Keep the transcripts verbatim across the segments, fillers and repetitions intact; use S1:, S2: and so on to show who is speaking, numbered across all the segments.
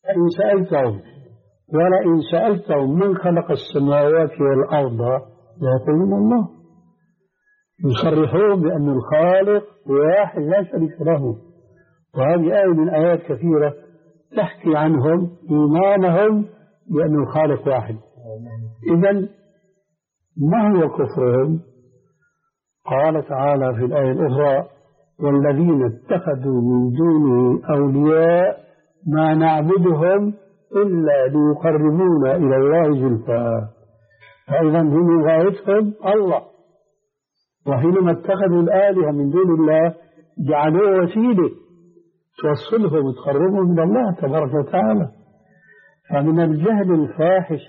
S1: إن سألتهم ولئن سألتهم من خلق السماوات والأرض ليقولون الله. يصرحون بأن الخالق واحد لا شريك له. وهذه آية من آيات كثيرة تحكي عنهم إيمانهم بأن الخالق واحد. إذن ما هو كفرهم؟ قال تعالى في الآية الأخرى: والذين اتخذوا من دونه أولياء ما نعبدهم إلا ليقربونا إلى الله زلفى. فإذا هم غايتهم الله، وحينما اتخذوا الآلهة من دون الله جعلوه وسيلة توصلهم وتقربهم من الله تبارك وتعالى. فمن الجهل الفاحش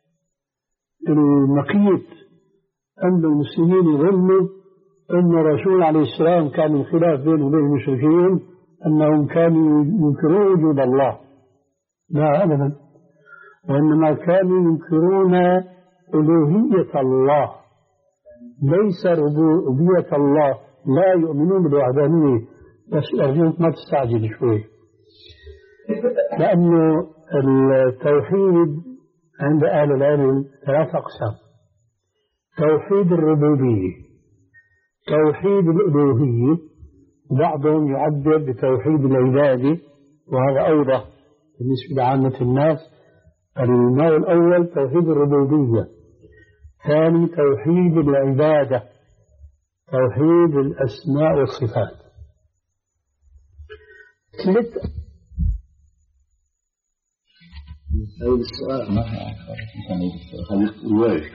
S1: المقيت أن المسلمين يظنوا أن الرسول عليه السلام كان الخلاف بينه وبين المشركين أنهم كانوا ينكرون وجود الله. لا أبدا، وإنما كانوا ينكرون ألوهية الله، ليس ربوبية الله. لا يؤمنون بالوحدانية. بس أرجوك ما تستعجل شوي، لأنه التوحيد عند أهل العلم ثلاث أقسام: توحيد الربوبية، توحيد الألوهية، بعضهم يعبر بتوحيد العبادة، وهذا أوضح بالنسبة لعامة الناس. النوع الأول توحيد الربوبية، ثاني توحيد العبادة، توحيد الأسماء والصفات. ثلاث
S2: أول السؤال ما هذا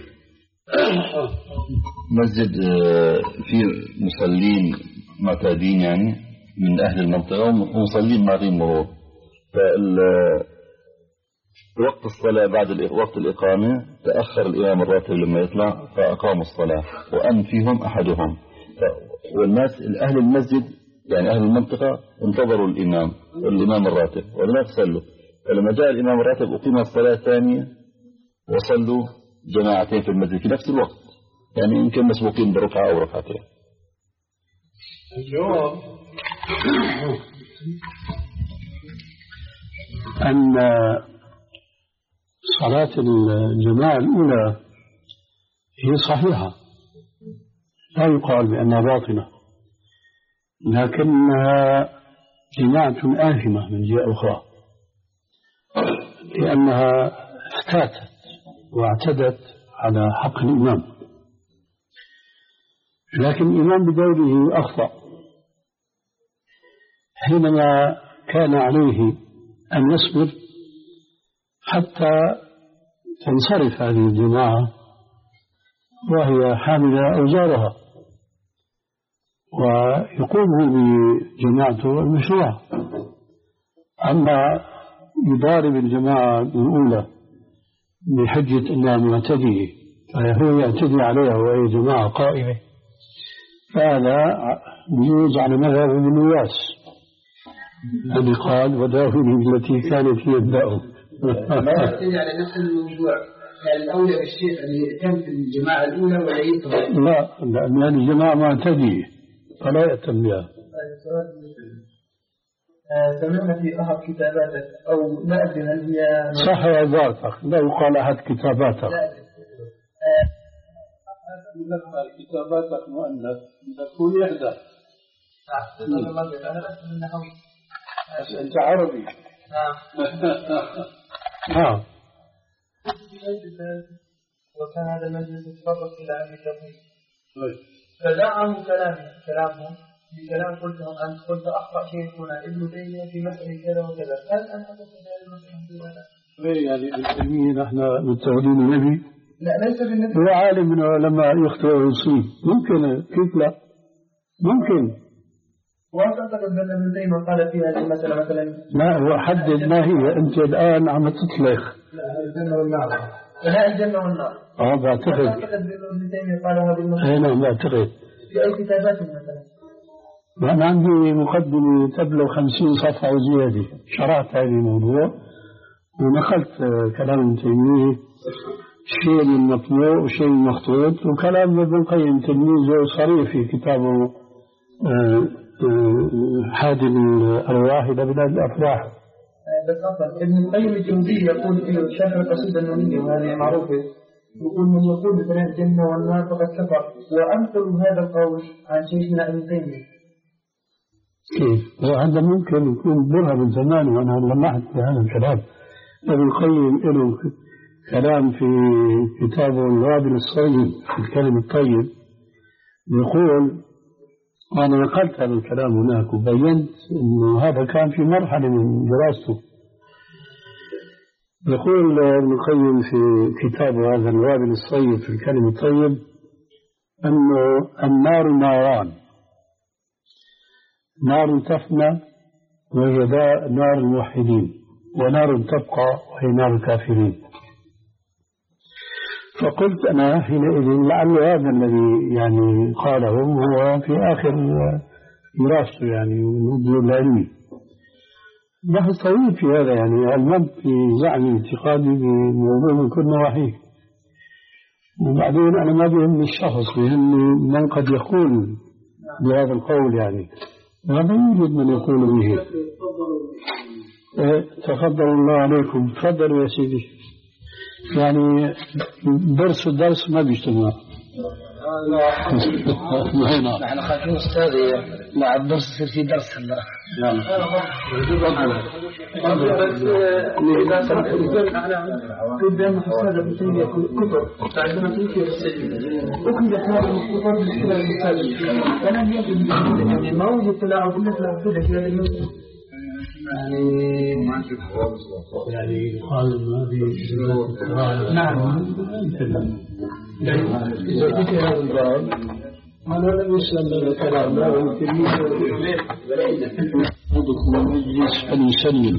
S2: مسجد فيه مصلين معتادين يعني من أهل المنطقة ومصلين مارين مرور، وقت الصلاة بعد وقت الإقامة تأخر الإمام الراتب لما يطلع فأقاموا الصلاة وأن فيهم أحدهم، والناس أهل المسجد يعني أهل المنطقة انتظروا الإمام الإمام الراتب ولما صلوا، فلما جاء الإمام الراتب أقيم الصلاة الثانية وصلوا جماعتين في المسجد في نفس الوقت، يعني يمكن مسبوقين بركعة أو ركعتين.
S1: الجواب أن صلاة الجماعة الأولى هي صحيحة، لا يقال بأنها باطنة، لكنها جماعة آثمة من جهة أخرى، لأنها افتاتت واعتدت على حق الإمام. لكن الإمام بدوره أخطأ حينما كان عليه أن يصبر حتى تنصرف هذه الجماعة وهي حاملة أوزارها، ويقوم بجماعته المشروع. أما يضارب الجماعة الأولى بحجة أنها معتدية فهو يعتدي عليها وهي جماعة قائمة، فهذا يجوز على مذهب ابن نواس الذي قال: وداهني التي كانت هي الداء.
S3: ما يعتدي على نفس الموضوع، يعني الأولى بالشيخ أن يهتم في الجماعة الأولى ولا يتم؟
S1: لا، لأن هذه الجماعة معتدية فلا يهتم بها.
S3: سمعنا في أحد كتاباتك أو لا أدري هل هي
S1: صح عبارتك، لا يقال أحد كتاباتك.
S3: لا
S1: كتاباتك مؤنث تكون إحدى.
S3: أنا بس من نحوي.
S1: أنت عربي.
S3: نعم.
S1: نعم.
S3: وكان هذا المجلس يتطرق إلى علم التوحيد. فدعم كلامي كلامهم بكلام قلته أنت قلت أخطأ شيخنا ابن تيمية في مسألة كذا وكذا، هل أنت قلت هذه المسألة في هذا؟
S1: ليه يعني ابن تيمية نحن متولين النبي؟
S3: لا ليس بالنبي.
S1: هو عالم من علماء يخطئ ويصيب، ممكن كيف لا؟ ممكن.
S3: وهل تعتقد أن ابن تيمية قال في هذه المسألة مثلا؟
S1: لا، هو حدد ما هي، أنت الآن عم تطلق.
S3: لا الجنة والنار. لا الجنة والنار.
S1: اه بعتقد.
S3: تعتقد ابن تيمية قال هذه المسألة؟
S1: اي نعم بعتقد.
S3: في أي كتابات مثلا؟
S1: أنا عندي مقدمة تبلغ خمسين صفحة وزيادة، شرحت هذا الموضوع ونقلت كلام ابن تيمية، شيء من مطبوع وشيء من مخطوط، وكلام ابن القيم تلميذه صريح في كتابه حاد الأرواح إلى بلاد الأفراح.
S3: بس أصلا ابن القيم الجوزي يقول إنه شرح القصيدة النونية وهذه معروفة، يقول من يقول بفناء الجنة والنار فقد كفر، وأنقل هذا القول عن شيخنا ابن تيمية.
S1: كيف؟ وهذا ممكن يكون برهة من زمان، وأنا لمحت في هذا الكلام. ابن القيم له كلام في كتابه الوابل الصيب في الكلم الطيب، يقول، وأنا نقلت هذا الكلام هناك وبينت أنه هذا كان في مرحلة من دراسته. يقول ابن القيم في كتابه هذا الوابل الصيب في الكلم الطيب أنه النار ناران، نار تفنى وهي نار الموحدين، ونار تبقى وهي نار الكافرين. فقلت أنا حينئذ لعل هذا الذي يعني قاله هو في آخر دراسته يعني ونبذه العلمي. بحث طويل في هذا، يعني علمت في زعم اعتقادي بموضوع من كل نواحيه. وبعدين أنا ما بيهمني الشخص، بيهمني من قد يقول بهذا القول يعني، وهذا يوجد من يقول به. تفضل الله عليكم، تفضلوا يا سيدي. يعني درس الدرس ما بيجتمع.
S4: نحن خايفين أستاذي مع الدرس يصير في درس هلا.
S3: إذا سمحت قدام أستاذ ابن تيمية كتب عندما تنكر السجن أكمل هذا المختصر من خلال المساجد، فلم يجد يعني موجود تلاعب بالنسبة لكذا في هذا المسجد.
S1: يعني قال ما في
S3: نعم.
S1: إذا كنت هذا الباب أنا لم يسلم من الكلام لا يمكن يدخل المجلس فليسلم،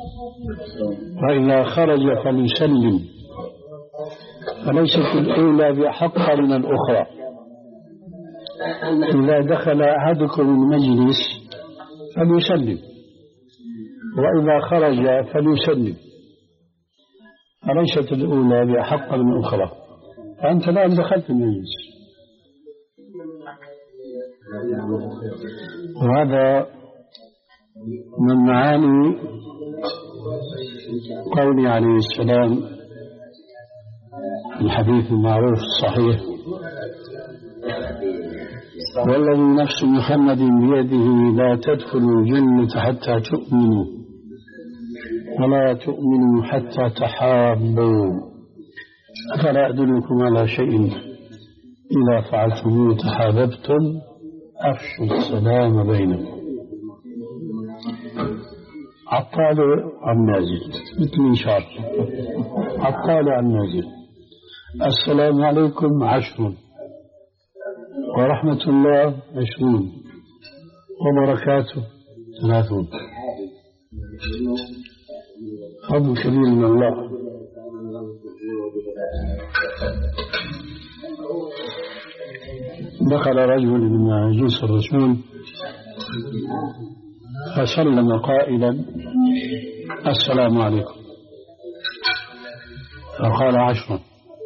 S1: وإذا خرج فليسلم، فليست الأولى بأحق من الأخرى. إذا دخل أحدكم المجلس فليسلم، وإذا خرج فليسلم، فليست الأولى بأحق من الأخرى. فأنت الآن دخلت المجلس، وهذا من معاني قوله عليه السلام الحديث المعروف الصحيح: والذي نفس محمد بيده لا تدخلوا الجنة حتى تؤمنوا ولا تؤمنوا حتى تحابوا، أفلا أدلكم على شيء إذا فعلتموه تحاببتم أفشوا السلام بينكم. عطال عن نازل، مثل إنشار عطال عن نازل. السلام عليكم عشر، ورحمة الله عشرون، وبركاته ثلاثون. فضل كبير من الله. دخل رجل من جنس الرسول فسلم قائلا: السلام عليكم، فقال عشرا.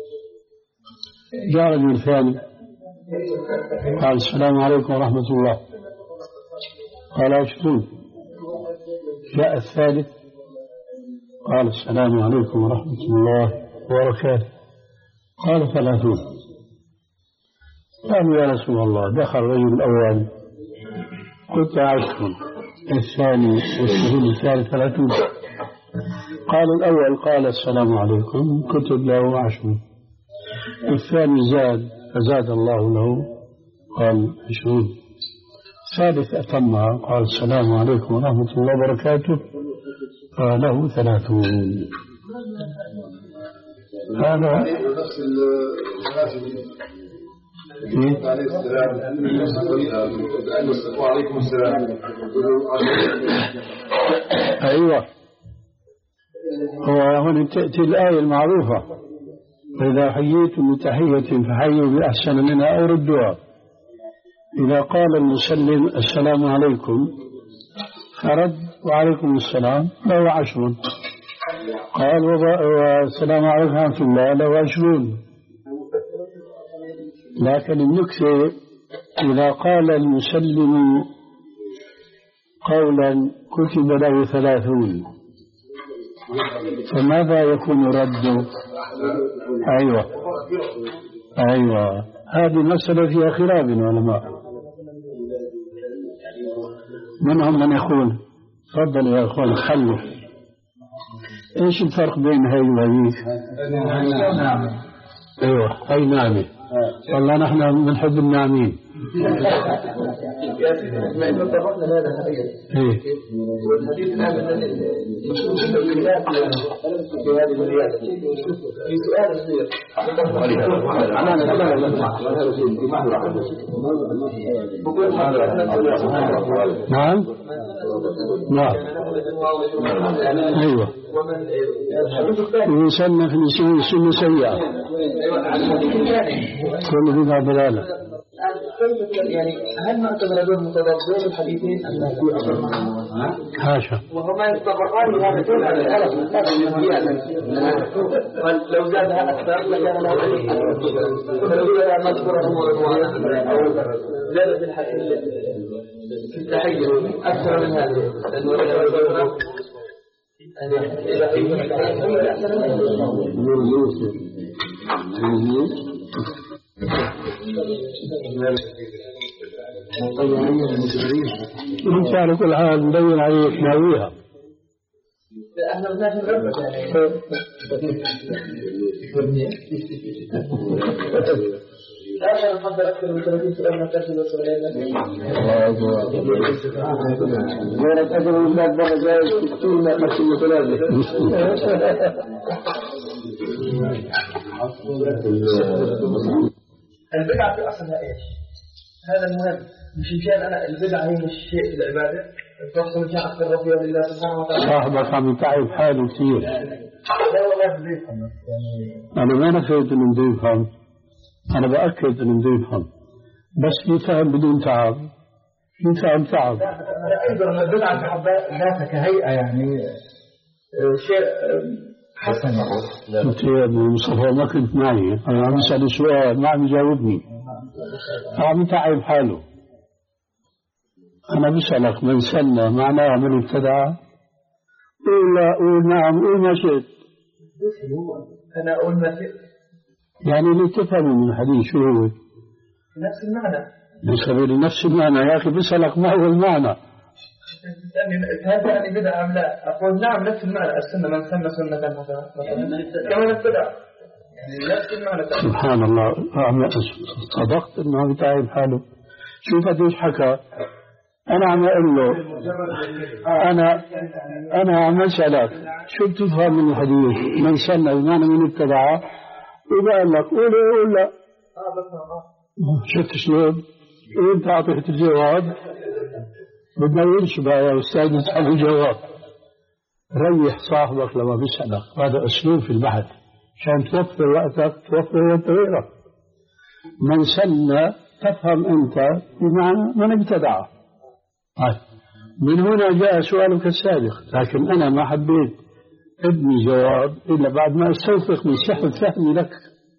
S1: جاء رجل ثاني قال: السلام عليكم ورحمة الله، قال عشرون. جاء الثالث قال: السلام عليكم ورحمة الله وبركاته، قال: ثلاثون. قالوا: يا رسول الله، دخل الرجل الأول قلت عشر، الثاني والشهود الثالث ثلاثون. قال الأول قال: السلام عليكم، كتب له عشر. الثاني زاد فزاد الله له، قال عشرون. الثالث أتمها قال: السلام عليكم ورحمة الله وبركاته، فله ثلاثون. هذا
S5: وعليكم السلام.
S1: أيوة، هو هنا تأتي الآية المعروفة: فإذا حييتم بتحية فحيوا بأحسن منها أو ردوها. إذا قال المسلم: السلام عليكم، فرد: وعليكم السلام، له عشر. قال: والسلام عليكم ورحمة الله، له عشرون. لكن النكتة إذا قال المسلم قولا كتب له ثلاثون، فماذا يكون رد؟ أيوة أيوة هذه مسألة فيها خلاف بين العلماء، منهم من يقول تفضل يا أخوان خلوا، إيش الفرق بين هاي وهذيك؟ أيوة هاي نعمة، والله نحن بنحب الناعمين.
S3: يا سيدي ما إنه طرقنا هذا الحديث والحديث الآن في هذه الرياضة في سؤال صغير
S1: نعم نعم أيوة يسمى في السنة سيئة كل بدعة ضلالة.
S3: يعني هل نعتبر هذول متضادين الحديثين أم لا؟
S1: حاشا
S3: وهما يتطرقان لهذا كله على الألف لو زادها أكثر لكان له دليل، فلو زاد مذكور أمور أو زاد في التحيز أكثر من هذا
S1: انت على كل حال مبين عليك ناويها.
S3: احنا بدناش نربط لا نحضر اكثر من ثلاثين سؤال ما ترسل سؤالين غيرك اجل من بعد بقى جاي ستين ما ترسل ثلاثة. البدعة في أصلها إيش؟ هذا المهم، مش إن أنا البدعة هي مش شيء في العبادة، تحصل إن شاء أكثر رضي لله سبحانه وتعالى.
S1: صاحبك عم يتعب حاله كثير.
S3: لا والله بيفهم.
S1: أنا ما نفيت إنه بده يفهم، أنا بأكد إنه بده يفهم، بس يفهم بدون تعب، يفهم تعب.
S3: لا أيضا البدعة في حد ذاتها كهيئة يعني شيء حسن.
S1: قلت يا ابن مصطفى ما كنت معي، أنا عم أسأل سؤال ما عم يجاوبني، عم يتعب حاله. أنا بسألك من سنة معناها من ابتدع؟ قول لا قول نعم قول ما شئت.
S3: أنا أقول ما شئت
S1: يعني اللي تفهمه من الحديث شو هو؟
S3: نفس المعنى.
S1: من سبيل نفس المعنى يا أخي بسألك ما هو المعنى؟
S3: هل يعني بدعة أم لا؟ أقول نعم نفس المعنى، السنة من سمى سنة مثلا كمان ابتدع يعني نفس المعنى.
S1: سبحان الله صدقت إنه عم يتعب حاله. شوف قديش حكى. أنا عم أقول له أنا أنا عم أسألك شو بتفهم من الحديث؟ من سنة بمعنى من ابتدع، وقال لك قول قول لا. شفت شلون؟ وأنت أعطيت الجواب بدنا ينشبه يا أستاذ نسأل الجواب. ريح صاحبك لما بيسألك، هذا أسلوب في البحث عشان توفر وقتك توفر وقت غيرك. من سنة تفهم أنت بمعنى من ابتدع. من هنا جاء سؤالك السابق، لكن أنا ما حبيت ابني جواب إلا بعد ما أستوثق من صحة فهمي لك.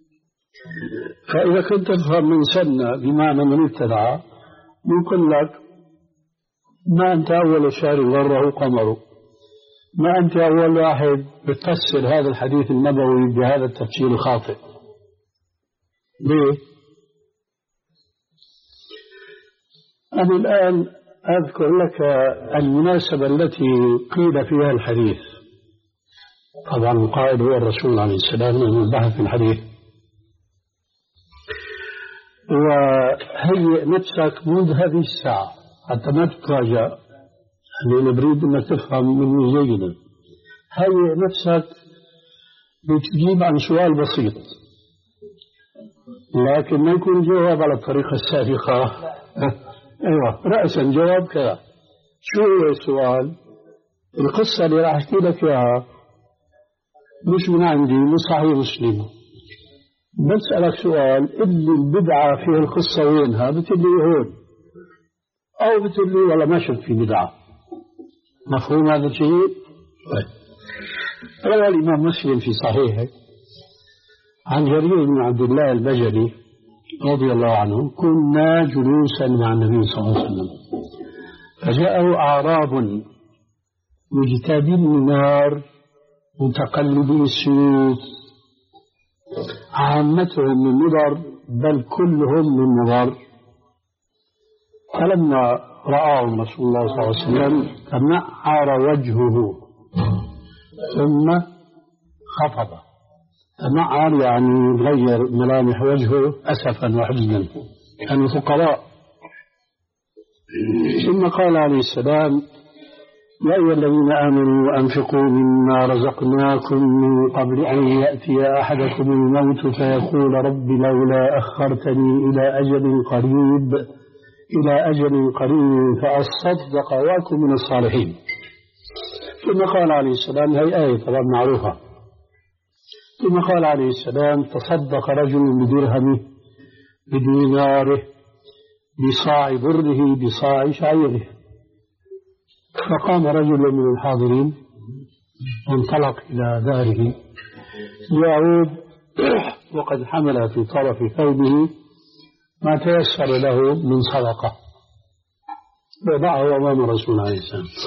S1: فإذا كنت تفهم من سنة بمعنى من ابتدع، يقول لك ما أنت أول شهر غره قمره، ما أنت أول واحد بتفسر هذا الحديث النبوي بهذا التفسير الخاطئ. ليه؟ أنا الآن أذكر لك المناسبة التي قيل فيها الحديث. طبعا القائل هو الرسول عليه السلام من البحث في الحديث. وهيئ نفسك منذ هذه الساعة حتى ما تتراجع، لأن بريد أنك تفهم مني جيدا. هيئ نفسك بتجيب عن سؤال بسيط، لكن ما يكون جواب على الطريقة السابقة. أيوة رأسا جواب كذا. شو هو السؤال؟ القصة اللي راح أحكي لك إياها مش من عندي، من صحيح مسلم. بسألك سؤال، اللي البدعة في القصة وينها؟ بتقول لي هون، أو بتقول لي والله ما شفت في بدعة. مفهوم هذا الشيء؟ روى الإمام مسلم في صحيحه عن جرير بن عبد الله البجلي رضي الله عنه: كنا جلوسا مع النبي صلى الله عليه وسلم فجاءه أعراب مجتابين النار متقلبي السيوف عامتهم من مضر بل كلهم من مضر. فلما رآهم رسول الله صلى الله عليه وسلم تنعر وجهه ثم خفض. تنعر يعني غير ملامح وجهه أسفا وحزنا، كانوا فقراء. ثم قال عليه السلام: يا أيها الذين آمنوا أنفقوا مما رزقناكم من قبل أن يأتي أحدكم الموت فيقول رب لولا أخرتني إلى أجل قريب إلى أجل قريب فأصدق وأكن من الصالحين. ثم قال عليه السلام، هي آية طبعا معروفة. ثم قال عليه السلام: تصدق رجل بدرهمه بديناره بصاع بره بصاع شعيره. فقام رجل من الحاضرين وانطلق إلى داره ليعود وقد حمل في طرف ثوبه ما تيسر له من صدقة، وضعه أمام رسول الله صلى الله عليه وسلم.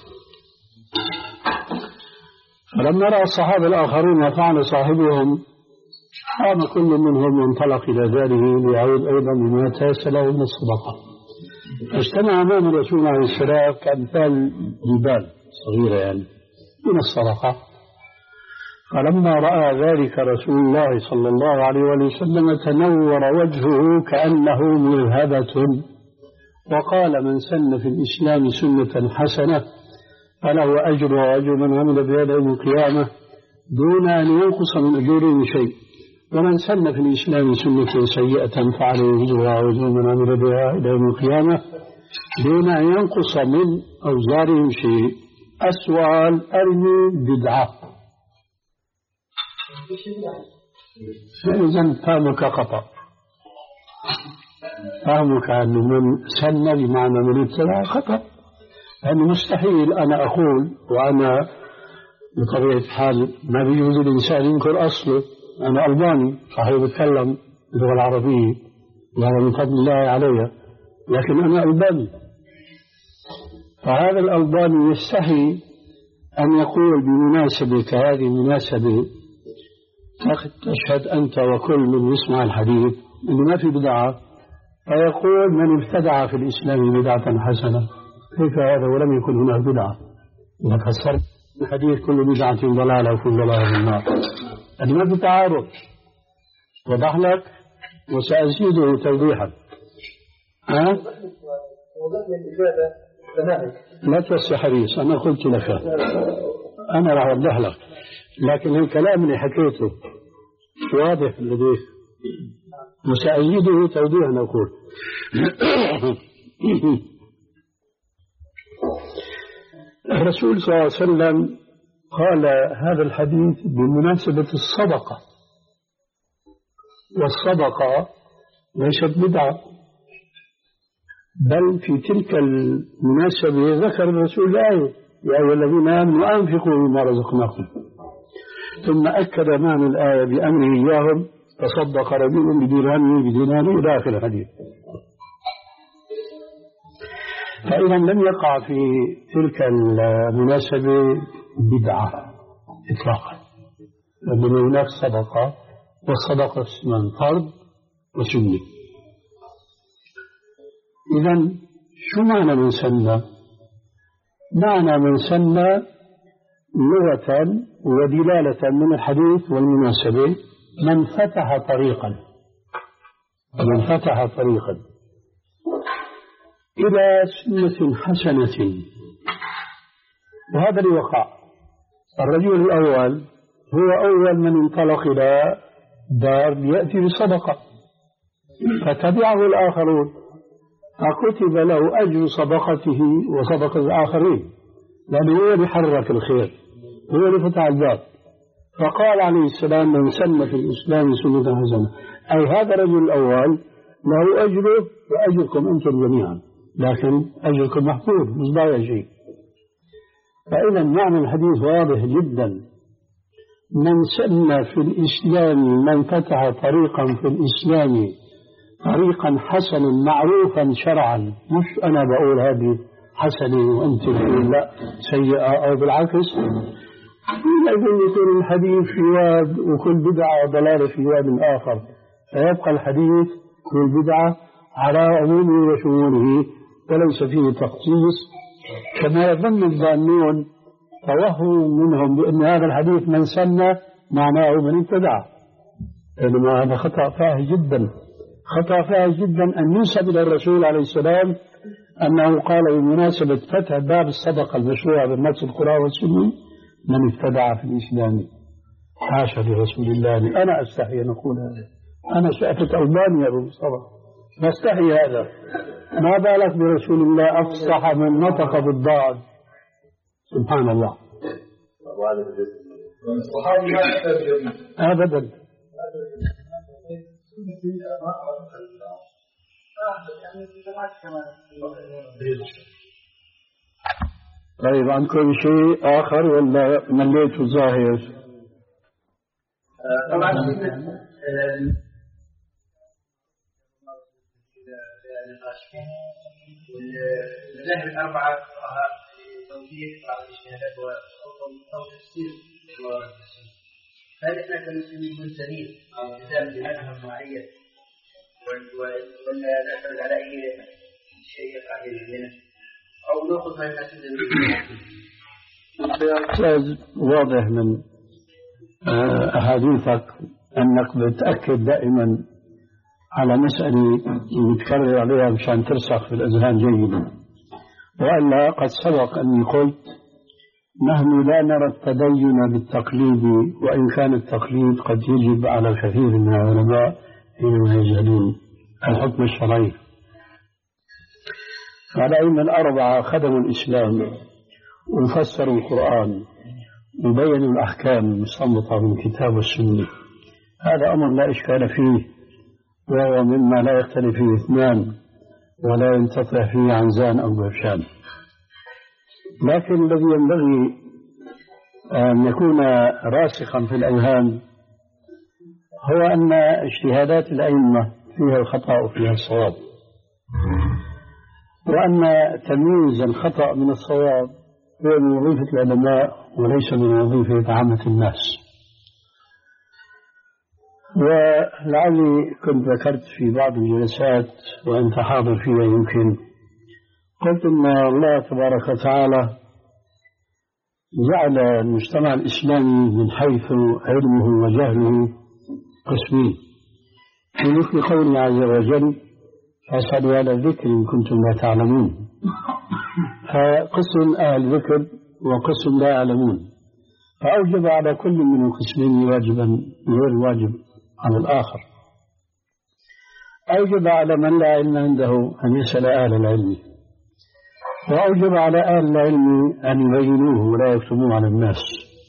S1: فلما رأى الصحابة الآخرون وفعل صاحبهم قام كل منهم وانطلق إلى داره ليعود أيضا بما تيسر له من الصدقة. فاجتمع أمام الرسول عليه السلام كأمثال جبال صغيرة يعني من الصدقة. فلما رأى ذلك رسول الله صلى الله عليه وسلم تنور وجهه كأنه مرهبة، وقال: من سن في الإسلام سنة حسنة فله أجر وأجر من عمل بها يوم القيامة دون أن ينقص من أجوره شيء، ومن سن في الإسلام سنة سيئة فعليه أجرها وأجر من عمل بها إلى يوم القيامة دون أن ينقص من أوزارهم شيء. السؤال: أرني بدعة. فإذا فهمك خطأ، فهمك أن من سن بمعنى من ابتدع خطأ، لأنه مستحيل أنا أقول وأنا بطبيعة الحال ما بيجوز الإنسان ينكر أصله. أنا ألباني صحيح بتكلم اللغة العربية وهذا من فضل الله علي، لكن أنا ألباني. فهذا الألباني يستحي أن يقول بمناسبة كهذه المناسبة تشهد أنت وكل من يسمع الحديث أنه ما في بدعة، فيقول من ابتدع في الإسلام بدعة حسنة. كيف هذا ولم يكن هناك بدعة؟ إذا فسرت الحديث كل بدعة ضلالة وكل ضلالة في النار، هذا ما في تعارض. وضح لك وسأزيده توضيحا. ها؟ لا توسع حديث، أنا قلت لك أنا راح أوضح لك، لكن الكلام اللي حكيته واضح لديك وسأزيده توضيحا. أقول الرسول صلى الله عليه وسلم قال هذا الحديث بمناسبة الصدقة، والصدقة ليست بدعة، بل في تلك المناسبة ذكر الرسول الآية: يا أيها الذين آمنوا أنفقوا مما رزقناكم. ثم أكد معنى الآية بأمره إياهم: تصدق رجل بدرهمه بديناره إلى آخر الحديث. فإذا لم يقع في تلك المناسبة بدعة إطلاقا، لأن هناك صدقة، والصدقة اسمان فرض وسنة. إذا شو معنى من سنة؟ معنى من سنة لغة ودلالة من الحديث والمناسبة من فتح طريقا، من فتح طريقا إلى سنة حسنة. وهذا اللي وقع. الرجل الأول هو أول من انطلق إلى دار يأتي بصدقة، فتبعه الآخرون فكتب له أجر صدقته وصدقة الآخرين، لأنه هو اللي حرك الخير، هو اللي فتح الباب. فقال عليه السلام: من سن في الإسلام سنة حسنة، أي هذا الرجل الأول له أجره وأجركم أنتم جميعا، لكن أجركم محفوظ مش ضايع شيء. فإذا معنى الحديث واضح جدا: من سن في الإسلام، من فتح طريقا في الإسلام طريقا حسنا معروفا شرعا، مش أنا بقول هذه حسنة وأنت تقول لا سيئة، أو بالعكس يقول يكون الحديث في واد وكل بدعة ضلالة في واد آخر، فيبقى الحديث كل بدعة على عمومه وشموله وليس فيه تخصيص، كما يظن الظانون توهم منهم بأن هذا الحديث من سن معناه من ابتدع، إنما هذا خطأ فاحش جدا، خطأ فاحش جدا أن ينسب إلى الرسول عليه السلام أنه قال بمناسبة فتح باب الصدقة المشروعة بالنص القرآن والسنة من ابتدع في الإسلام. حاشا لرسول الله، أنا أستحي أن أقول هذا، أنا شأفة ألباني يا أبو مصطفى، نستحي هذا، ما بالك برسول الله أفصح من نطق بالضاد، سبحان الله. أبدا. طيب عندكم شيء آخر ولا مليت الظاهر؟
S3: طبعا المذاهب الأربعة فقهاء توفيق بعض الاجتهادات أو تفسير هل احنا كمسلمين منتهين الالتزام بمذهب معين ولا نعتمد على أي شيء يقع بيننا أو نأخذ ما يناسب
S1: أستاذ، واضح من أحاديثك أنك بتأكد دائما على مسألة متكرر عليها مشان ترسخ في الأذهان جيدا، وإلا قد سبق أني قلت نحن لا نرى التدين بالتقليد، وإن كان التقليد قد يجب على كثير من العلماء حينما يجهلون الحكم الشرعي. فالأئمة الأربعة خدموا الإسلام وفسروا القرآن وبينوا الأحكام المستنبطة من الكتاب والسنة، هذا أمر لا إشكال فيه، وهو مما لا يختلف فيه اثنان ولا ينتفع فيه عنزان أو برشان. لكن الذي ينبغي أن يكون راسخا في الأذهان هو أن اجتهادات الأئمة فيها الخطأ وفيها الصواب، وأن تمييز الخطأ من الصواب هو من وظيفة العلماء وليس من وظيفة عامة الناس. ولعلي كنت ذكرت في بعض الجلسات وأنت حاضر فيها يمكن، قلت أن الله تبارك وتعالى جعل المجتمع الإسلامي من حيث علمه وجهله قسمين، في مثل قوله عز وجل فاسألوا أهل الذكر إن كنتم لا تعلمون، فقسم أهل الذكر وقسم لا يعلمون، فأوجب على كل من القسمين واجبا غير واجب على الآخر. أوجب على من لا علم عنده أن يسأل أهل العلم، وأوجب على أهل العلم أن يبينوه ولا يكتموه على الناس.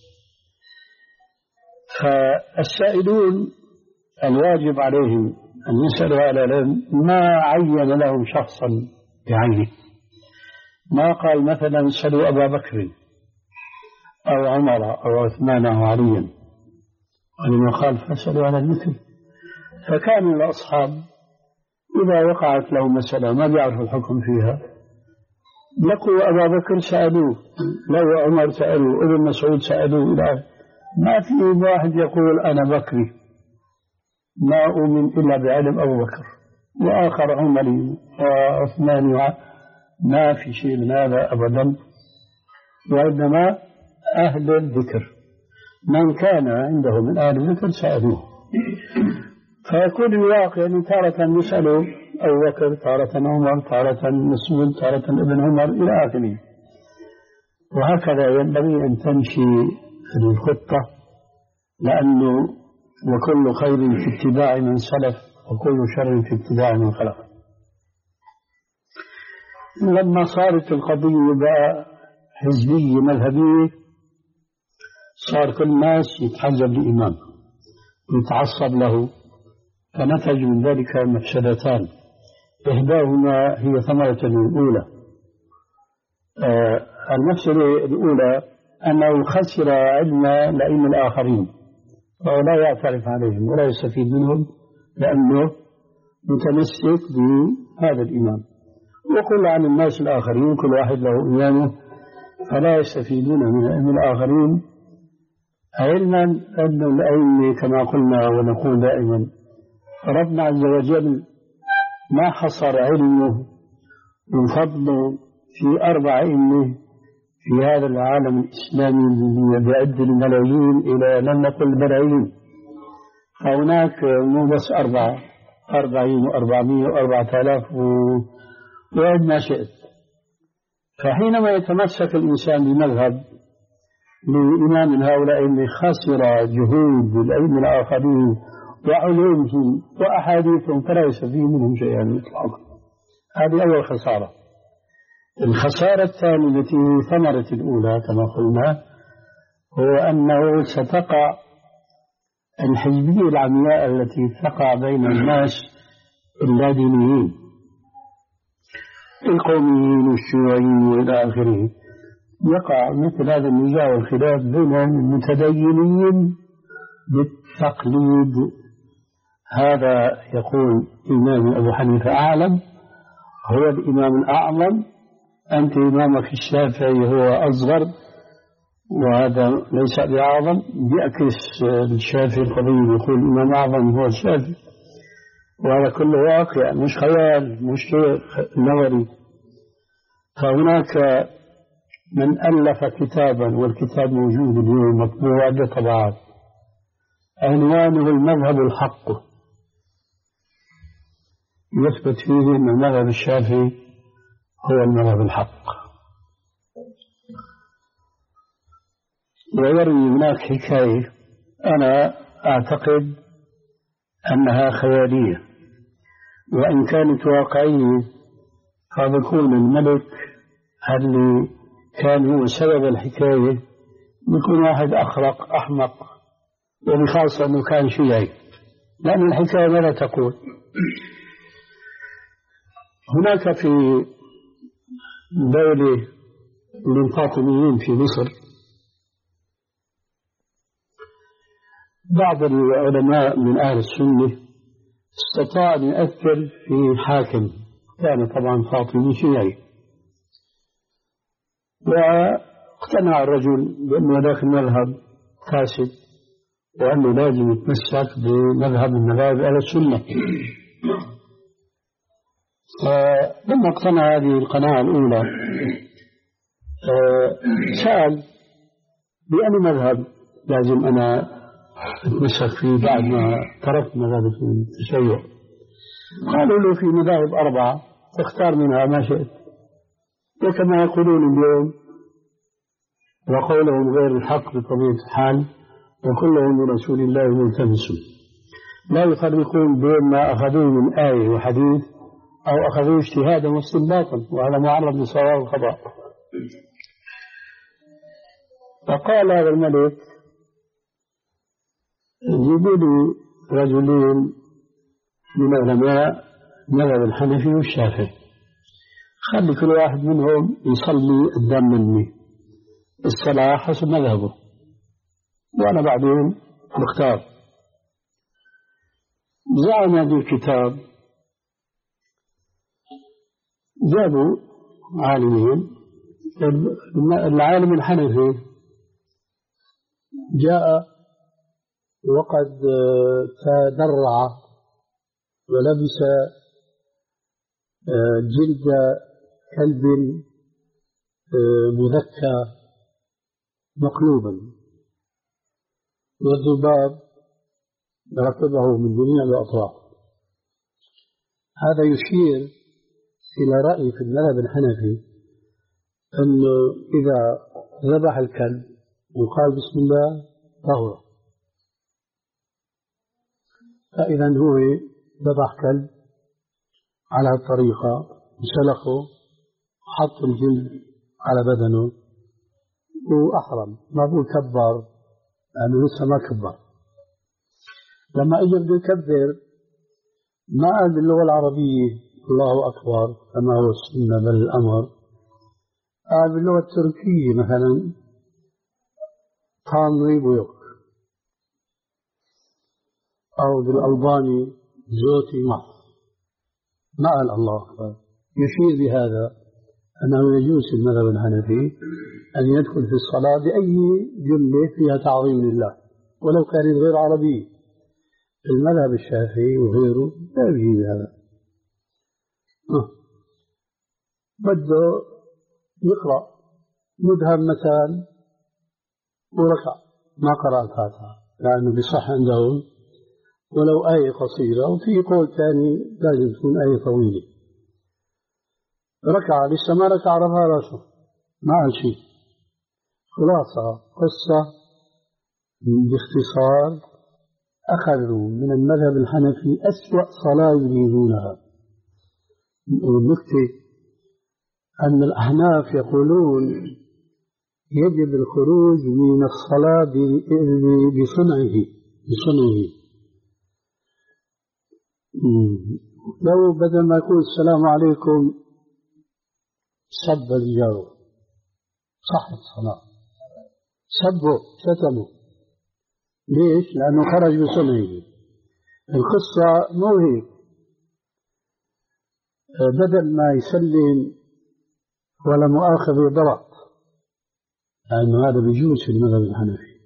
S1: فالسائلون الواجب عليهم أن يسألوا أهل العلم، ما عين لهم شخصا بعينه، ما قال مثلا سألوا أبا بكر أو عمر أو عثمان أو عليا، وإنما قال فاسألوا أهل الذكر. فكان الأصحاب إذا وقعت لهم مسألة ما بيعرفوا الحكم فيها لقوا أبا بكر سألوه، لو عمر سألوه، ابن مسعود سألوه، إلى ما في واحد يقول أنا بكري ما أؤمن إلا بعلم أبو بكر، وآخر عمري وعثماني، ما في شيء من هذا أبدا، وإنما أهل الذكر من كان عنده من أهل الذكر سألوه. فيكون الواقع أن تارة نسأله أبو بكر، تارة عمر، تارة مسعود، تارة ابن عمر إلى آخره، وهكذا ينبغي أن تمشي الخطة، لأنه وكل خير في اتباع من سلف وكل شر في اتباع من خلف. لما صارت القضية بقى حزبية مذهبية صار كل الناس يتحزب لإمام ويتعصب له، فنتج من ذلك مفسدتان، إحداهما هي ثمرة الأولى. آه المفسدة الأولى أنه خسر علم الأئمة الآخرين ولا يعترف عليهم ولا يستفيد منهم، لأنه متمسك بهذا الإمام، وكل عن الناس الآخرين كل واحد له إمامه، فلا يستفيدون من الأئمة الآخرين علما أن الأئمة كما قلنا ونقول دائما ربنا عز وجل ما حصر علمه وفضله في أربع أئمة في هذا العالم الإسلامي الذي يعد الملايين إلى لم نقل ملايين، فهناك مو بس أربعة أربعين وأربعمائة وأربعة آلاف وعد ما شئت. فحينما يتمسك الإنسان بمذهب لإمام من هؤلاء اللي خسر جهود الأئمة الآخرين وعلومهم وأحاديثهم فلا يستفيد منهم شيئا إطلاقا. هذه أول خسارة. الخسارة الثانية التي ثمرة الأولى كما قلنا هو أنه ستقع الحزبية العمياء التي تقع بين الناس اللادينيين القوميين والشيوعيين وإلى آخره. يقع مثل هذا النزاع والخلاف بين المتدينين بالتقليد. هذا يقول الإمام أبو حنيفة أعلم، هو الإمام الأعظم، أنت إمامك الشافعي هو أصغر وهذا ليس بأعظم. بيعكس الشافعي القديم يقول الإمام الأعظم هو الشافعي، وهذا كله واقع مش خيال مش شيء نظري. فهناك من ألف كتابا والكتاب موجود اليوم مطبوع عدة طبعات عنوانه المذهب الحق، يثبت فيه أن المذهب الشافعي هو المذهب الحق. ويروي هناك حكاية أنا أعتقد أنها خيالية وإن كانت واقعية، قد يكون الملك اللي كان هو سبب الحكاية يكون واحد أخرق أحمق، وبخاصة أنه كان شيعي، لأن الحكاية ماذا تقول؟ هناك في دولة للفاطميين في مصر بعض العلماء من أهل السنة استطاع أن يؤثر في حاكم كان طبعا فاطمي شيعي، واقتنع الرجل بأن ذاك المذهب فاسد وأنه لازم يتمسك بمذهب المذاهب أهل السنة. فلما اقتنع هذه القناعة الأولى سأل بأي مذهب لازم أنا أتمسك فيه بعد ما تركت مذهب التشيع. قالوا له في مذاهب أربعة تختار منها ما شئت، وكما يقولون اليوم وقولهم غير الحق بطبيعة الحال وكلهم من رسول الله ملتمسون، لا يفرقون بين ما أخذوه من آية وحديث أو أخذوه اجتهادا واستنباطا، وهذا معرض لصواب الخطأ. فقال هذا الملك جيبوا لي رجلين من علماء مذهب الحنفي والشافعي، خلي كل واحد منهم يصلي قدام مني الصلاة حسب مذهبه وأنا بعدين بختار. زعم هذا الكتاب، جابوا عالمين. العالم الحنفي جاء وقد تدرع ولبس جلد كلب مذكى مقلوبا والذباب ركبه من جميع الأطراف. هذا يشير إلى رأي في المذهب الحنفي أنه إذا ذبح الكلب وقال بسم الله طهر، فإذا هو ذبح كلب على الطريقة وسلخه وحط الجلد على بدنه وأحرم، ما بقول كبر لأنه لسه ما كبر. لما أجى بده يكبر ما قال باللغة العربية الله أكبر كما هو السنة بل الأمر، قال باللغة التركية مثلا تانري بويوك، أو بالألباني زوتي مح، ما قال الله أكبر. يشير بهذا أنه يجوز في المذهب الحنفي أن يدخل في الصلاة بأي جملة فيها تعظيم لله ولو كانت غير عربية. في المذهب الشافعي وغيره لا يجيب هذا. أه. بده يقرأ مذهب مثلا وركع ما قرأ الفاتحة لأنه بصح عندهم ولو آية قصيرة، وفي قول ثاني لازم تكون آية طويلة. ركع لسه ما ركع رفع راسه ما قال شيء. خلاصة قصة باختصار أخذوا من المذهب الحنفي أسوأ صلاة يريدونها. والنكتة أن الأحناف يقولون يجب الخروج من الصلاة بصنعه بصنعه لو بدل ما يقول السلام عليكم سب الجو صح الصلاة، سبه شتمه. ليش؟ لأنه خرج بصنعه. القصة مو هيك، بدل ما يسلم ولا مؤاخذة ضرب، لأنه هذا بيجوز في المذهب الحنفي.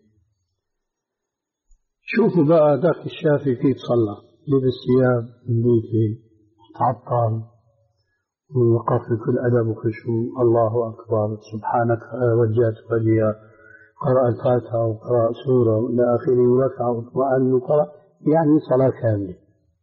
S1: شوفوا بقى ذاك الشافعي كيف صلى، لبس ثياب نظيفة تعطل ووقف بكل أدب وخشوع، الله أكبر سبحانك وجهت وجهي، قرأ الفاتحة وقرأ سورة إلى آخره وركع واطمأن وقرأ، يعني صلاة كاملة.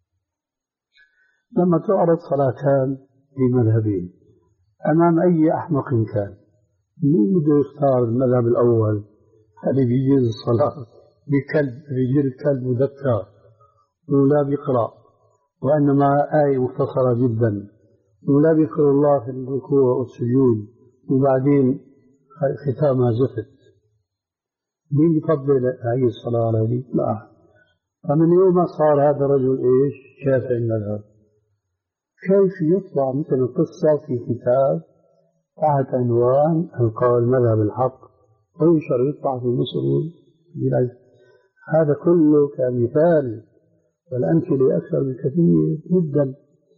S1: لما تعرض صلاتان بمذهبين أمام أي أحمق كان، مين بده يختار المذهب الأول؟ اللي بيجيز الصلاة بكلب بيجير الكلب مذكر ولا بيقرأ وإنما آية مختصرة جدا ولا بيذكر الله في الركوع والسجود وبعدين ختامها زفت. مين يفضل هذه الصلاة على هذه؟ لا. فمن يوم ما صار هذا الرجل إيش؟ شافعي المذهب. كيف يطلع مثل القصة في كتاب تحت عنوان القول مذهب الحق وينشر يطلع في مصر بلاد؟ هذا كله كمثال، والأمثلة أكثر بكثير جدا.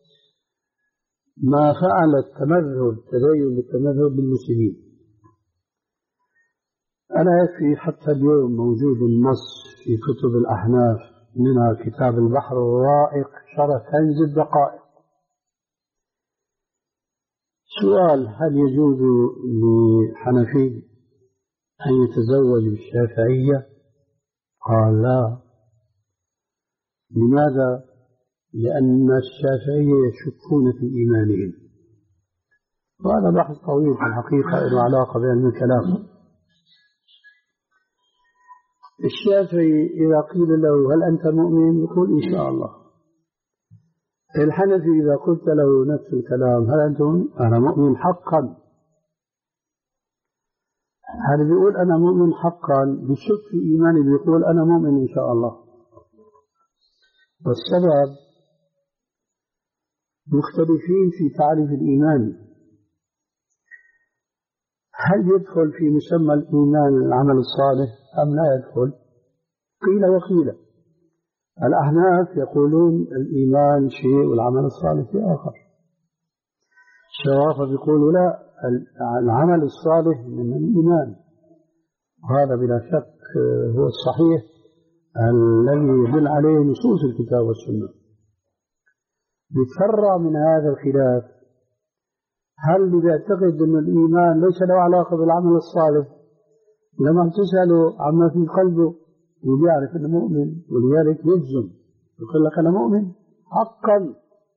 S1: ما فعل التمذهب التدين بالتمذهب بالمسلمين. أنا يكفي حتى اليوم موجود النص في كتب الأحناف، منها كتاب البحر الرائق شرح كنز الدقائق. سؤال: هل يجوز لحنفي أن يتزوج بالشافعية؟ قال لا. لماذا؟ لأن الشافعية يشكون في إيمانهم، وهذا بحث طويل في الحقيقة له علاقة بعلم الكلام. الشافعي إذا قيل له هل أنت مؤمن؟ يقول إن شاء الله. الحنفي إذا قلت له نفس الكلام هل أنت مؤمن؟ أنا مؤمن حقا. هل بيقول أنا مؤمن حقا بشك في إيماني بيقول أنا مؤمن إن شاء الله. والسبب مختلفين في تعريف الإيمان. هل يدخل في مسمى الإيمان العمل الصالح أم لا يدخل؟ قيل وقيل. الأحناف يقولون الإيمان شيء والعمل الصالح شيء آخر. الشوافع يقولوا لا، العمل الصالح من الإيمان، وهذا بلا شك هو الصحيح الذي يدل عليه نصوص الكتاب والسنة. يتفرع من هذا الخلاف هل اللي بيعتقد أن الإيمان ليس له علاقة بالعمل الصالح لما تسأله عما في قلبه ويعرف أنه مؤمن، ولذلك يجزم يقول لك أنا مؤمن حقا،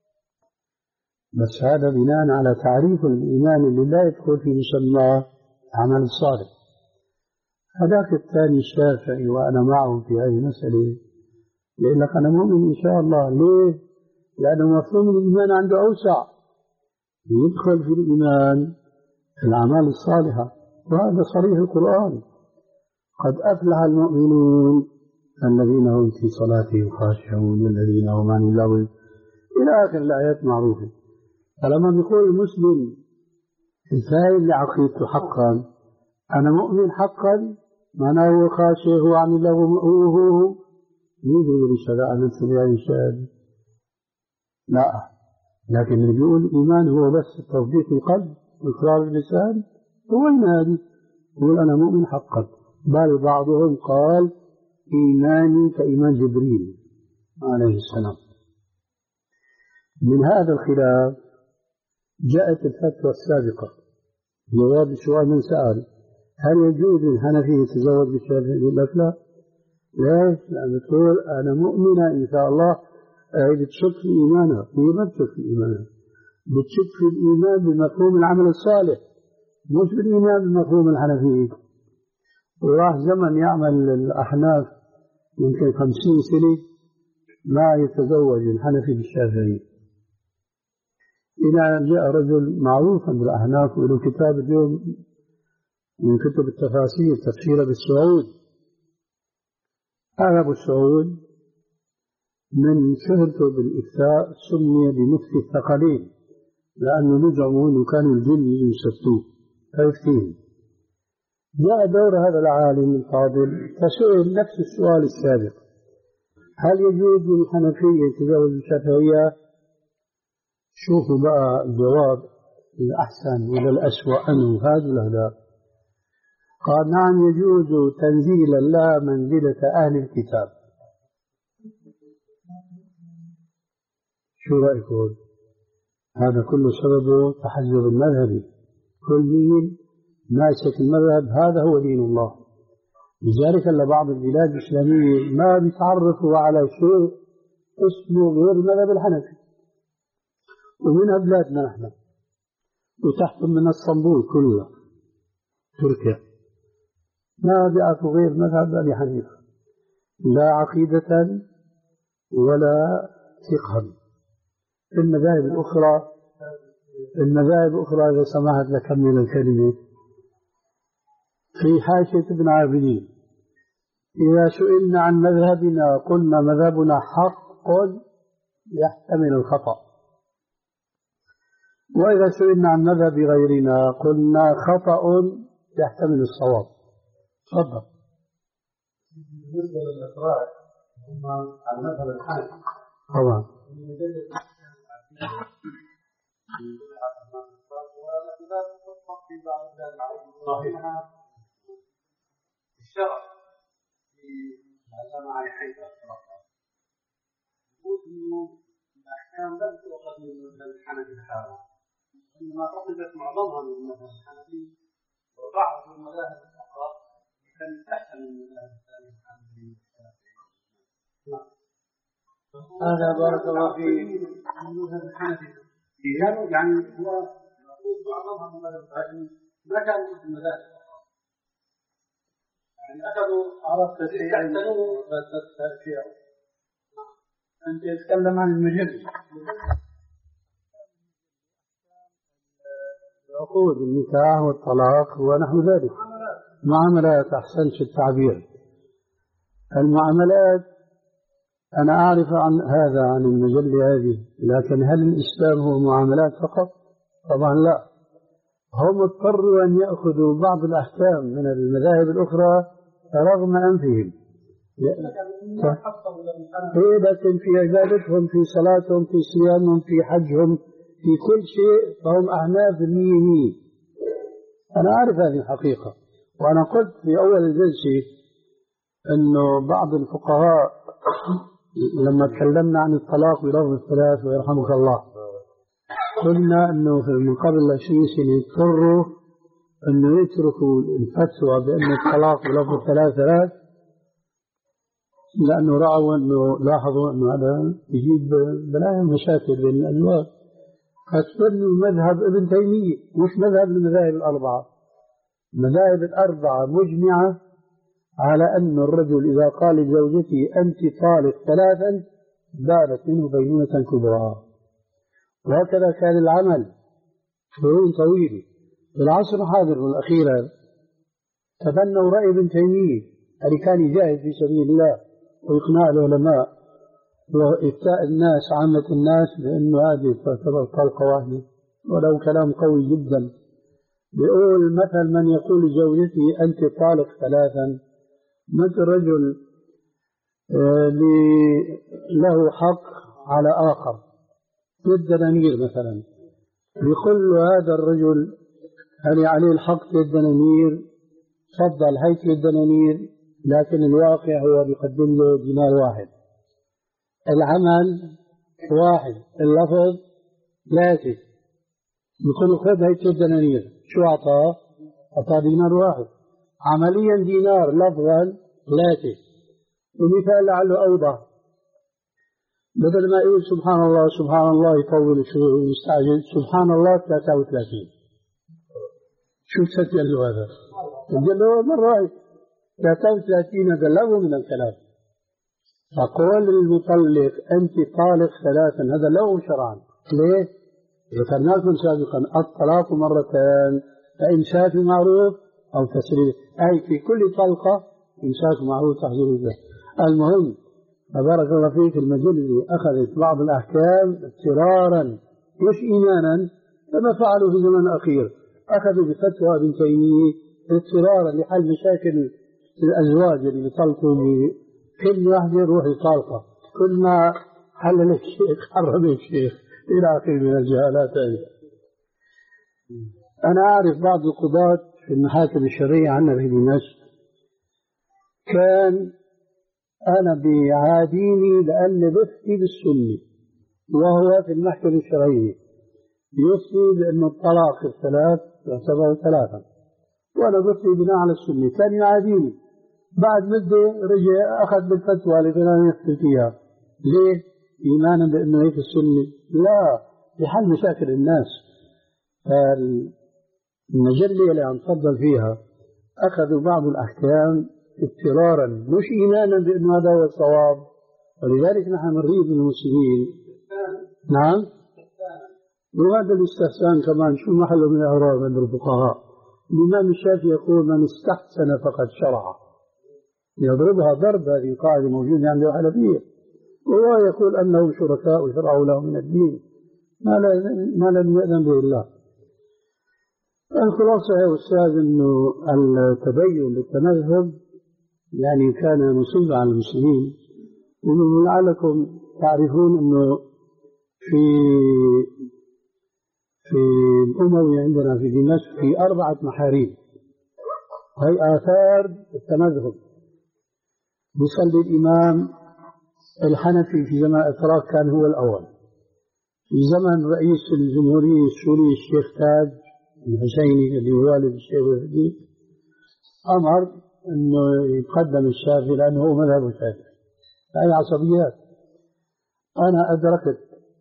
S1: بس هذا بناء على تعريف الإيمان اللي لا يدخل في مسمى عمل الصالح. هذاك الثاني الشافعي وأنا معه في هذه المسألة يقول لك أنا مؤمن إن شاء الله. ليه؟ لأنه مفهوم الإيمان عنده أوسع، يدخل في الإيمان الأعمال الصالحة، وهذا صريح القرآن: قد أفلح المؤمنون الذين هم في صلاتهم خاشعون والذين هم عن اللغو إلى آخر الآيات معروفة. فلما بيقول المسلم الفاهم لعقيدته حقا أنا مؤمن حقا، معناه هو خاشع هو عن اللغو مؤوه يوجد رشداء من سبيع الشهاد. لا، لكن اللي بيقول الإيمان هو بس توفيق القلب إقرار اللسان هو ينادي يقول أنا مؤمن حقا، بل بعضهم قال إيماني كإيمان جبريل عليه السلام. من هذا الخلاف جاءت الفتوى السابقة، جواب السؤال من سأل هل يجوز للحنفي يتزوج بالشافعي؟ يقول لك لا. ليش؟ لأن تقول أنا مؤمنة إن شاء الله. هي بتشك في إيمانها، هي ما بتشك في إيمانها، بتشك في الإيمان بمفهوم العمل الصالح مش بالإيمان بمفهوم الحنفية. وراح زمن يعمل الأحناف يمكن خمسين سنة ما يتزوج الحنفي بالشافعي، إلى جاء رجل معروفا بالأحناف وله كتاب اليوم من كتب التفاسير تفسير بالسعود. هذا أبو السعود من شهرته بالإفتاء سمي بمفتي الثقلين، لأنه نزعموا أنه كانوا الجن يسفتوه فيفتيهم. جاء دور هذا العالم الفاضل فسئل نفس السؤال السابق، هل يجوز للحنفية يتزوج بالشافعية؟ شوفوا بقى الجواب الأحسن ولا الأسوأ أنه هذا ولا لا. قال نعم يجوز تنزيلا لا منزلة أهل الكتاب. شو رأيكم؟ هذا كله سببه تحزب المذهبي، كل مين ماسك المذهب هذا هو دين الله. لذلك أن بعض البلاد الإسلامية ما بيتعرفوا على شيء اسمه غير المذهب الحنفي، ومنها بلادنا نحن وتحت من اسطنبول كلها تركيا ما بيعرفوا غير مذهب أبي حنيفة، لا عقيدة ولا فقها. المذاهب الأخرى المذاهب الأخرى إذا سمحت لكمل الكلمة في حاشية ابن عابدين، إذا سئلنا عن مذهبنا قلنا مذهبنا حق يحتمل الخطأ، وإذا سئلنا عن مذهب غيرنا قلنا خطأ يحتمل الصواب. تفضل.
S5: بالنسبة للإخراج هم على المذهب الحنفي
S1: طبعا
S5: الشرع في جماعة حيث يقول إنه الأحكام لم تؤخذ من المذهب الحنفي الحالي، إنما أخذت معظمها من المذهب الحنفي، وبعض المذاهب الأخرى كانت أحسن من المذهب الحنفي. هذا بارك الله في المذهب الحنفي يعني هو يقول معظمها من المذهب الحنفي ما كان مثل المذاهب الأخرى، يعني أخذوا عرفت يعتنوا بالتأثير. أنت تتكلم عن المجد
S1: العقود النكاح والطلاق ونحو ذلك، معاملات. أحسنت التعبير. المعاملات أنا أعرف عن هذا عن المجلة هذه، لكن هل الإسلام هو معاملات فقط؟ طبعا لا، هم اضطروا أن يأخذوا بعض الأحكام من المذاهب الأخرى رغم أنفهم. إيه لكن في عبادتهم، في صلاتهم، في صيامهم، في حجهم، في كل شيء فهم أحناف المية مية. أنا أعرف هذه الحقيقة، وأنا قلت في أول الجلسة أنه بعض الفقهاء لما تكلمنا عن الطلاق بلفظ الثلاث ويرحمك الله قلنا أنه من قبل عشرين سنة اضطروا أنه يتركوا الفتوى بأن الطلاق بلفظ الثلاث ثلاث، لأنه رأوا أنه لاحظوا أنه هذا يجيب بلايا مشاكل بين الأزواج، فاستنوا مذهب ابن تيمية مش مذهب المذاهب الأربعة. المذاهب الأربعة مجمعة على أن الرجل إذا قال لزوجته أنت طالق ثلاثا بانت منه بينونة كبرى، وهكذا كان العمل قرون طويلة. في العصر الحاضر والأخيرة تبنوا رأي ابن تيمية اللي كان يجاهد في سبيل الله وإقناع العلماء وإفتاء الناس عامة الناس بأنه هذه تعتبر طلقة واحدة، ولو كلام قوي جدا. بيقول مثل من يقول لزوجته أنت طالق ثلاثا، مثل رجل له حق على آخر بالدنانير مثلا، يقول له هذا الرجل هل عليه الحق في الدنانير؟ فضل هيك الدنانير، لكن الواقع هو بيقدم له دينار واحد. العمل واحد، اللفظ ثلاثة. يقول خذ هيك الدنانير، شو أعطاه؟ أعطاه دينار واحد. عمليا دينار، لفظا ثلاثة. ومثال لعله أوضح، بدل ما يقول سبحان الله سبحان الله يطول شوي ويستعجل، سبحان الله ثلاثة وثلاثين. شو تسجل له هذا؟ سجل له مرة ثلاثة وثلاثين، هذا لغو من الكلام. فقول المطلق أنت طالق ثلاثا، هذا لغو شرعا. ليه؟ ذكرنا لكم سابقا الطلاق مرتان، فإمساك بمعروف أو تسريح، أي في كل طلقة إمساك معروف تحضير الزهر. المهم بارك الله فيك، المجلة أخذت بعض الأحكام اضطرارا مش إيمانا كما فعلوا في زمن أخير، أخذوا بفتوى ابن تيمية اضطرارا لحل مشاكل الأزواج اللي يطلقوا كل واحدة يروح يطالقها، كل ما حلل الشيخ حرم الشيخ إلى آخره من الجهالات هذه. أنا أعرف بعض القضاة في المحاكم الشرعية عندنا في دمشق، كان أنا بيعاديني لأن بفتي بالسنة، وهو في المحكمة الشرعية يفتي بأن الطلاق الثلاث يعتبر ثلاثا، وأنا بفتي بناء على السنة. كان يعاديني، بعد مدة رجع أخذ بالفتوى اللي كنا نفتي فيها. ليه؟ إيمانا بأنه هيك السنة؟ لا، لحل مشاكل الناس. فالمجلة اللي عم تفضل فيها أخذوا بعض الأحكام اضطرارا مش إيمانا بأنه هذا هو الصواب، ولذلك نحن نريد من المسلمين. نعم، وهذا الاستحسان كمان شو محله من الإعراب عند الفقهاء. الإمام الشافعي يقول من استحسن فقد شرع، يضربها ضرب، هذه قاعدة موجودة عند الحنفية. وهو يقول أنهم شركاء وشرعوا له من الدين ما لم يأذن به الله. الخلاصة يا أستاذ أنه التبين بالتمذهب يعني كان مصيبة على المسلمين. ولعلكم تعرفون أنه في في الأموي عندنا في دمشق في أربعة محاريب، هي آثار التمذهب. بيصلي الإمام الحنفي في زمن الأتراك كان هو الأول. في زمن رئيس الجمهورية السوري الشيخ تاج الحسيني اللي هو والد الشيخ الوهدي أمر أنه يقدم الشافعي لأنه هو مذهب الشافعي. هذه عصبيات. أنا أدركت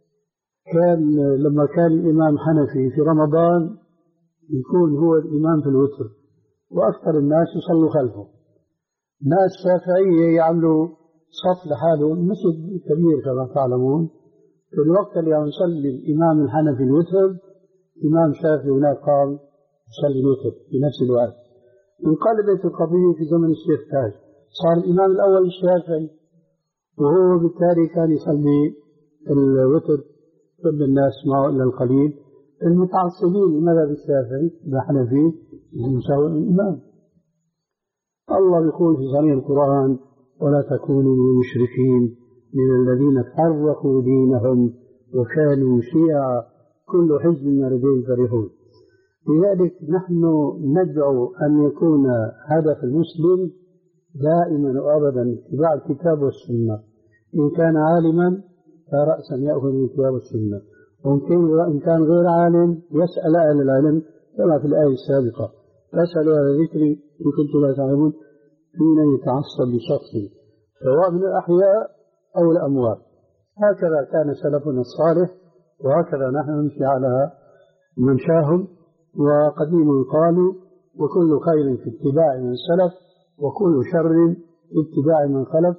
S1: كان لما كان الإمام حنفي في رمضان يكون هو الإمام في الوتر، وأكثر الناس يصلوا خلفه. ناس شافعية يعملوا صف لحاله، مسجد كبير كما تعلمون. في الوقت اللي عم يصلي الإمام الحنفي الوتر، إمام شافعي هناك قام يصلي الوتر في نفس الوقت. انقلبت القضية في زمن الشيخ تاج، صار الإمام الأول الشافعي، وهو بالتالي كان يصلي الوتر كل الناس معه إلا القليل. المتعصبين لمذهب الشافعي الحنفي يساوي الإمام. الله يقول في صحيح القرآن ولا تكونوا من المشركين من الذين فرقوا دينهم وكانوا شيعا كل حزب بما لديهم فرحون. لذلك نحن ندعو أن يكون هدف المسلم دائما وأبدا اتباع الكتاب والسنة. إن كان عالما فرأسا يأخذ من الكتاب والسنة، وإن كان غير عالم يسأل أهل العلم كما في الآية السابقة فاسألوا أهل ذكر إن كنتم لا تعلمون حين يتعصب لشخص سواء من الأحياء أو الأموات. هكذا كان سلفنا الصالح، وهكذا نحن نمشي على منشاهم. وقديم قالوا وكل خير في اتباع من سلف وكل شر في اتباع من خلف،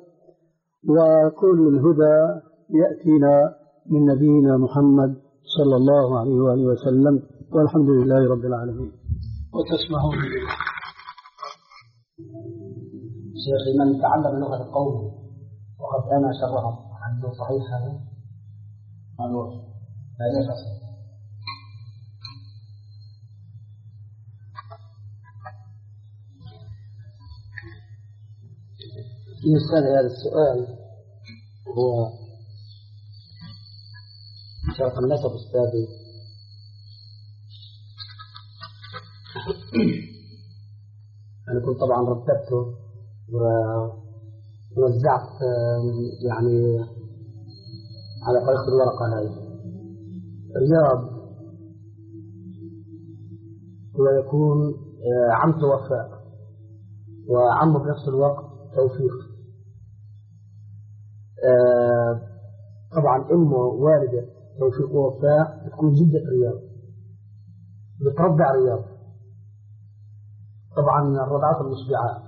S1: وكل الهدى يأتينا من نبينا محمد صلى الله عليه وآله وسلم، والحمد لله رب العالمين. وتسمعون لي
S4: شيخ من تعلم لغة القوم وقد كان شرهم عنده صحيح هذا؟
S1: أيوه
S4: لا يفصل. يسأل هذا السؤال هو شرح النسب أستاذي. أنا كنت طبعا رتبته ووزعت يعني على طريقة الورقة هذه. رياض هو يكون عم توفاء وعم بنفس الوقت توفيق. طبعا أمه والدة توفيق ووفاء تكون جدة رياض، بترضع رياض. طبعا الرضعات المشبعات،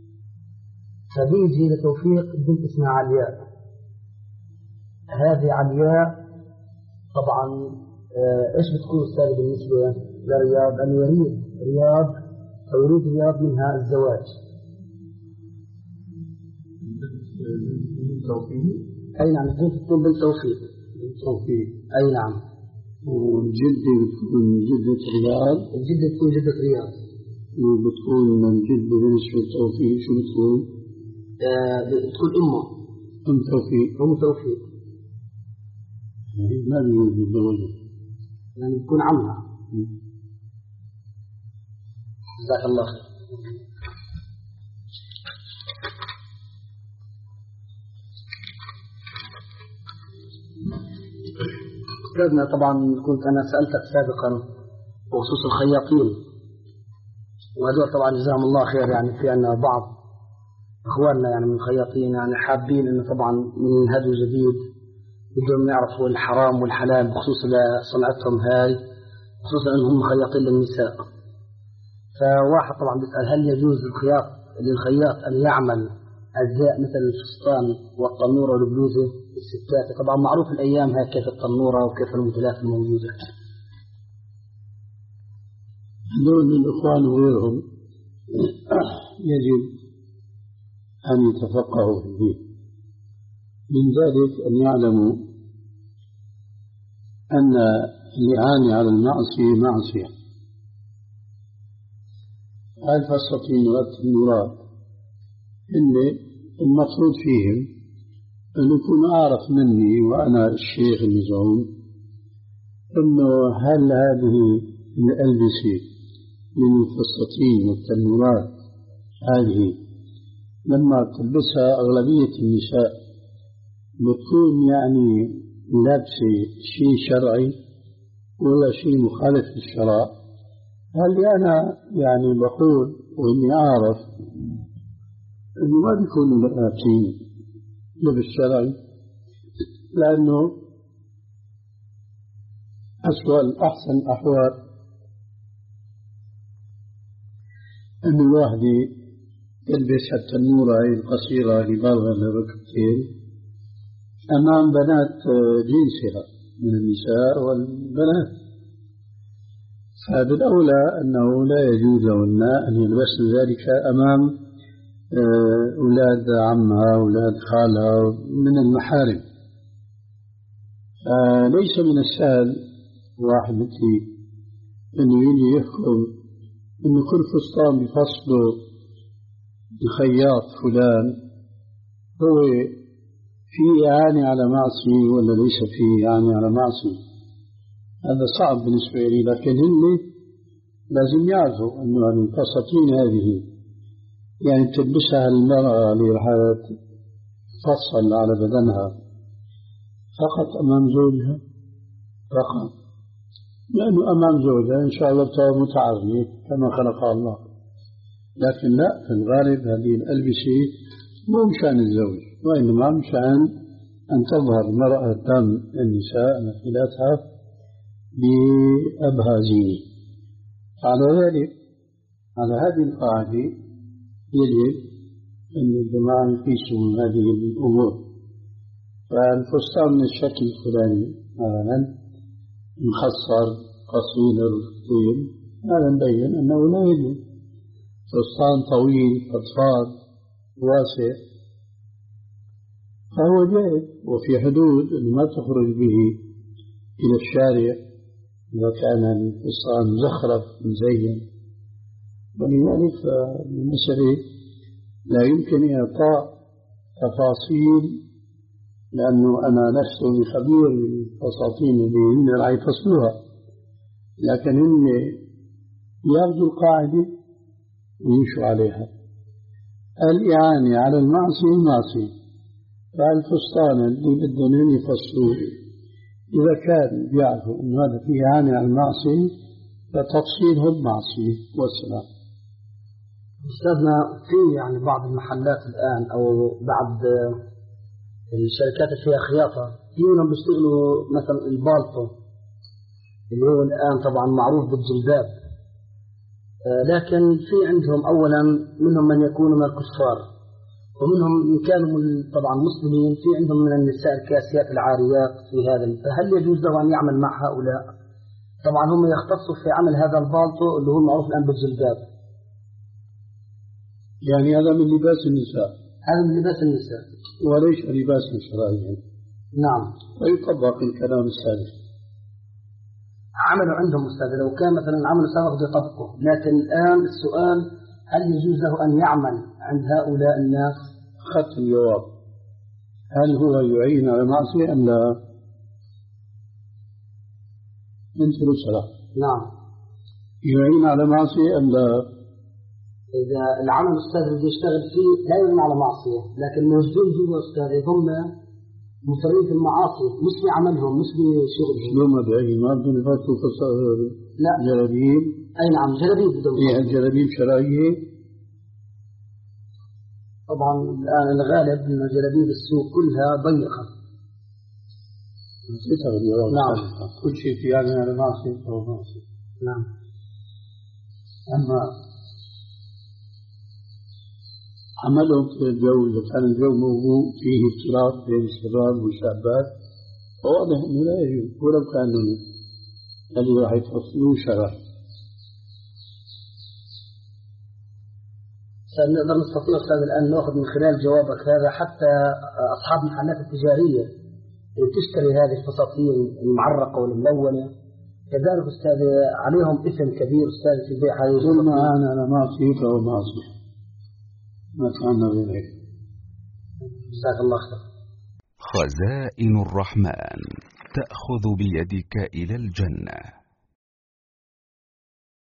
S4: فبيجي لتوفيق بنت اسمها علياء. هذه علياء طبعا ايش بتكون أستاذ بالنسبة لرياض؟ أن يريد رياض أو يريد رياض منها الزواج.
S1: توفيق.
S4: أي نعم، تكون بالتوفيق.
S1: توفيق.
S4: أي نعم.
S1: وجدة بتكون جدة رياض.
S4: الجدة تكون جدة رياض.
S1: وبتكون من جدة بالنسبة للتوفيق شو بتكون؟
S4: آه بتكون أمه.
S1: أم توفيق.
S4: أم توفيق.
S1: ما بيوجد بالدولة.
S4: يعني بتكون عمها. جزاك الله خير. أستاذنا طبعا كنت أنا سألتك سابقا بخصوص الخياطين، وهذول طبعا جزاهم الله خير، يعني في أن بعض إخواننا يعني من الخياطين يعني حابين إنه طبعا من هدو جديد بدهم يعرفوا الحرام والحلال بخصوص صنعتهم هاي، خصوصا أنهم خياطين للنساء. فواحد طبعا بيسأل هل يجوز للخياط للخياط أن يعمل أجزاء مثل الفستان والتنورة والبلوزة الستات؟ طبعا معروف الأيام هاي كيف التنورة وكيف الموديلات الموجودة.
S1: دول الإخوان وغيرهم يجب أن يتفقهوا في الدين. من ذلك أن يعلموا أن الإعانة على المعصية معصية. الفساتين والتنورات إن المفروض فيهم أن يكون أعرف مني وأنا الشيخ المزعوم أنه هل هذه الألبسة من الفساتين والتنورات هذه لما تلبسها أغلبية النساء بتكون يعني لابسة شيء شرعي ولا شيء مخالف للشرع؟ هل أنا يعني بقول وإني أعرف إنه ما بيكونوا لابسين لبس شرعي، لأنه أسوأ الأحسن الأحوال إنه الواحد يلبس حتى النورة القصيرة اللي بالغة لركبتين أمام بنات جنسها من النساء والبنات. فبالأولى أنه لا يجوز لهن أن يلبسن ذلك أمام أولاد عمها أولاد خالها من المحارم. ليس من السهل واحد مثلي أنه يجي يحكم أنه كل فستان بفصله الخياط فلان هو في إعانة على معصية ولا ليس في إعانة على معصية. هذا صعب بالنسبة لي، لكن هم لازم يعرفوا أنه الفساتين هذه يعني تلبسها المرأة اللي راح تفصل على بدنها فقط أمام زوجها فقط، لأنه أمام زوجها إن شاء الله بتبقى متعرية كما خلقها الله. لكن لا، في الغالب هذه الألبسة مو مشان الزوج، وإنما مشان أن تظهر المرأة قدام النساء نافلاتها بأبهازين. على ذلك على هذه القاعدة يجب أن الجماعة يقيسوا من هذه الأمور. فالفستان من الشكل الفلاني مثلا مخصر قصير الركبتين هذا مبين أنه لا يجوز. فستان طويل فضفاض واسع فهو جائز وفي حدود أنه ما تخرج به إلى الشارع إذا كان الفستان مزخرف مزين. ولذلك فالمسألة لا يمكن إعطاء تفاصيل، لأنه أنا لست بخبير بالفساتين اللي هم راح يفصلوها، لكن هم ياخذوا القاعدة ويمشوا عليها. الإعانة على المعصية معصية، فالفستان اللي بدهم يفصلوه إذا كان بيعرفوا أن هذا فيه إعانة على المعصية فتفصيلهم معصية والسلام.
S4: أستاذنا في يعني بعض المحلات الآن أو بعض الشركات اللي فيها خياطة فيهم بيشتغلوا مثلا البالطو اللي هو الآن طبعا معروف بالجلباب، لكن في عندهم أولا منهم من يكونوا من الكفار ومنهم من كانوا طبعا مسلمين، في عندهم من النساء الكاسيات العاريات في هذا، فهل يجوز له أن يعمل مع هؤلاء؟ طبعا هم يختصوا في عمل هذا البالطو اللي هو معروف الآن بالجلباب.
S1: يعني هذا من لباس النساء،
S4: هذا من لباس النساء
S1: وليس لباس شرعيا.
S4: نعم.
S1: ويطبق الكلام السابق.
S4: عملوا عندهم أستاذ، لو كان مثلا العمل السابق يطبقه، لكن الآن السؤال هل يجوز له أن يعمل عند هؤلاء الناس؟
S1: أخذت الجواب. هل هو يعين على معصية أم لا؟ من ثلثة.
S4: نعم.
S1: يعين على معصية أم لا؟
S4: إذا العمل أستاذ اللي يشتغل فيه لا يعين على معصية، لكن موجودين جوا أستاذ هم مصرين في المعاصي، مش بعملهم مش بشغلهم.
S1: شلون ما بعين؟ ما بدهم يفوتوا
S4: لا
S1: جلابيب؟
S4: أي نعم جلابيب بدهم.
S1: إيه الجلابيب شرعية؟
S4: طبعا الآن الغالب أن جلابيب السوق كلها ضيقة.
S1: نعم. كل شيء في هذا على معصية فهو معصية.
S4: نعم.
S1: أما عملهم في الجو، إذا كان الجو موضوع فيه اختلاط بين الشباب والشابات فواضح أنه لا يجوز، ولو كانوا اللي راح يتفصلوا شرع.
S4: نقدر نستطيع أستاذ الآن نأخذ من خلال جوابك هذا حتى أصحاب المحلات التجارية اللي تشتري هذه الفساتين المعرقة والملونة كذلك أستاذ عليهم إثم كبير أستاذ في بيع هذه الفساتين.
S1: كل ما أنا على معصية فهو معصية، ما كان غير هيك.
S4: جزاك الله خير.
S6: خزائن الرحمن تأخذ بيدك إلى الجنة.